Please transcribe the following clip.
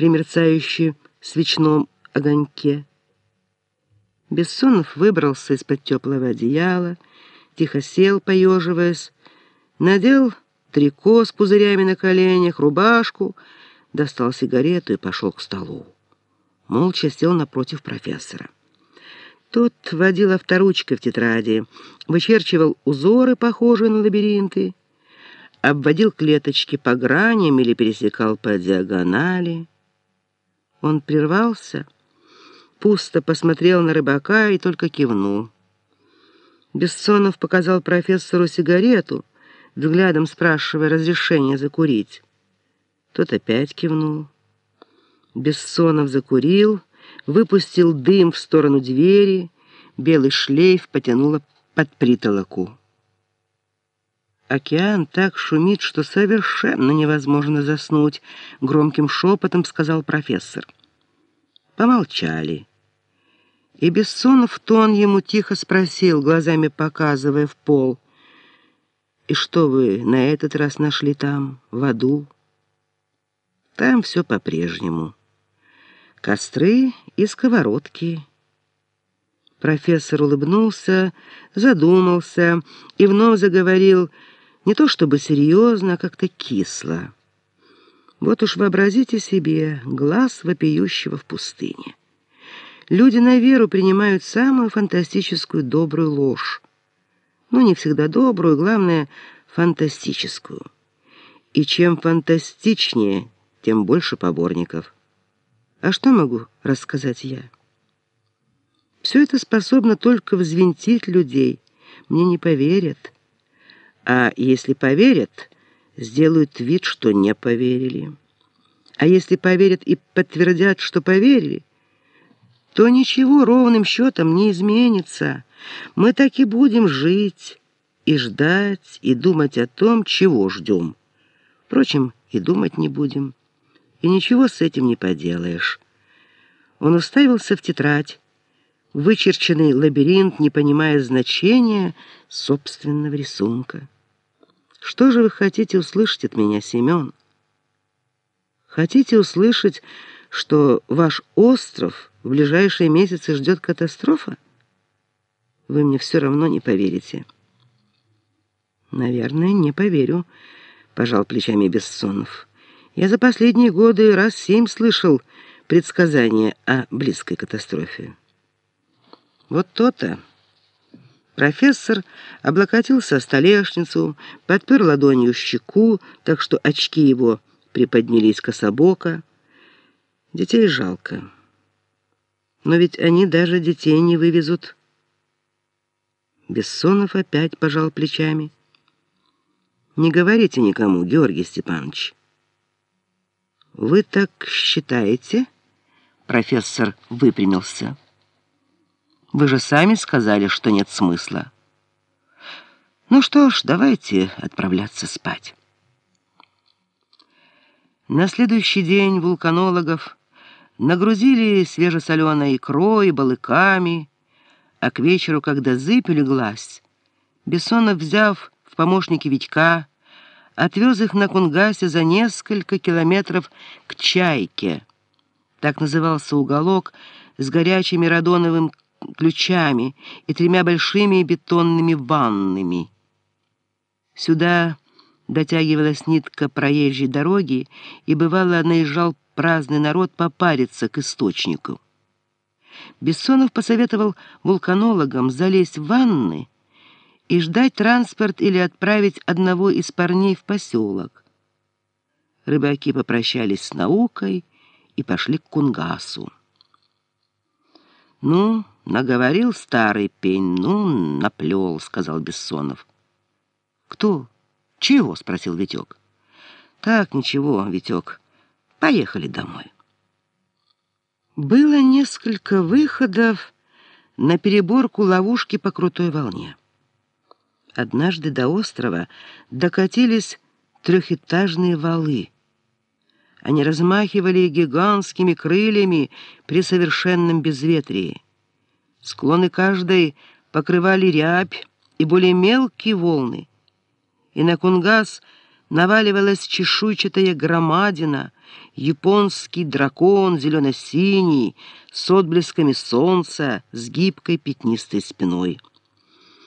при мерцающем свечном огоньке. Бессонов выбрался из-под теплого одеяла, тихо сел, поеживаясь, надел трико с пузырями на коленях, рубашку, достал сигарету и пошел к столу. Молча сел напротив профессора. Тот водил авторучкой в тетради, вычерчивал узоры, похожие на лабиринты, обводил клеточки по граням или пересекал по диагонали. Он прервался, пусто посмотрел на рыбака и только кивнул. Бессонов показал профессору сигарету, взглядом спрашивая разрешения закурить. Тот опять кивнул. Бессонов закурил, выпустил дым в сторону двери, белый шлейф потянуло под притолоку. «Океан так шумит, что совершенно невозможно заснуть», — громким шепотом сказал профессор. Помолчали. И Бессонов в тон ему тихо спросил, глазами показывая в пол: «И что вы на этот раз нашли там, в аду?» «Там все по-прежнему. Костры и сковородки». Профессор улыбнулся, задумался и вновь заговорил не то чтобы серьезно, а как-то кисло. «Вот уж вообразите себе глаз вопиющего в пустыне. Люди на веру принимают самую фантастическую добрую ложь. Ну, не всегда добрую, главное, фантастическую. И чем фантастичнее, тем больше поборников. А что могу рассказать я? Все это способно только взвинтить людей. Мне не поверят. А если поверят, сделают вид, что не поверили. А если поверят и подтвердят, что поверили, то ничего ровным счетом не изменится. Мы так и будем жить, и ждать, и думать о том, чего ждем. Впрочем, и думать не будем. И ничего с этим не поделаешь». Он уставился в тетрадь, вычерченный лабиринт, не понимая значения собственного рисунка. «Что же вы хотите услышать от меня, Семен? Хотите услышать, что ваш остров в ближайшие месяцы ждет катастрофа? Вы мне все равно не поверите». «Наверное, не поверю», — пожал плечами Бессонов. «Я за последние годы раз 7 слышал предсказания о близкой катастрофе». «Вот то-то». Профессор облокотился о столешницу, подпер ладонью щеку, так что очки его приподнялись кособоко. Детей жалко. Но ведь они даже детей не вывезут. Бессонов опять пожал плечами. «Не говорите никому, Георгий Степанович». «Вы так считаете?» Профессор выпрямился. «Вы же сами сказали, что нет смысла. Ну что ж, давайте отправляться спать». На следующий день вулканологов нагрузили свежесоленой икрой и балыками, а к вечеру, когда зыбь улеглась, Бессонов, взяв в помощники Витька, отвез их на Кунгасе за несколько километров к Чайке. Так назывался уголок с горячими радоновыми ключами и 3 большими бетонными ваннами. Сюда дотягивалась нитка проезжей дороги, и бывало наезжал праздный народ попариться к источнику. Бессонов посоветовал вулканологам залезть в ванны и ждать транспорт или отправить одного из парней в поселок. Рыбаки попрощались с наукой и пошли к Кунгасу. «Ну, наговорил старый пень, ну, наплел», — сказал Бессонов. «Кто? Чего?» — спросил Витек. «Так, ничего, Витек. Поехали домой». Было несколько выходов на переборку ловушки по крутой волне. Однажды до острова докатились 3-этажные валы. Они размахивали гигантскими крыльями при совершенном безветрии. Склоны каждой покрывали рябь и более мелкие волны, и на Кунгас наваливалась чешуйчатая громадина, японский дракон зелено-синий, с отблесками солнца, с гибкой пятнистой спиной.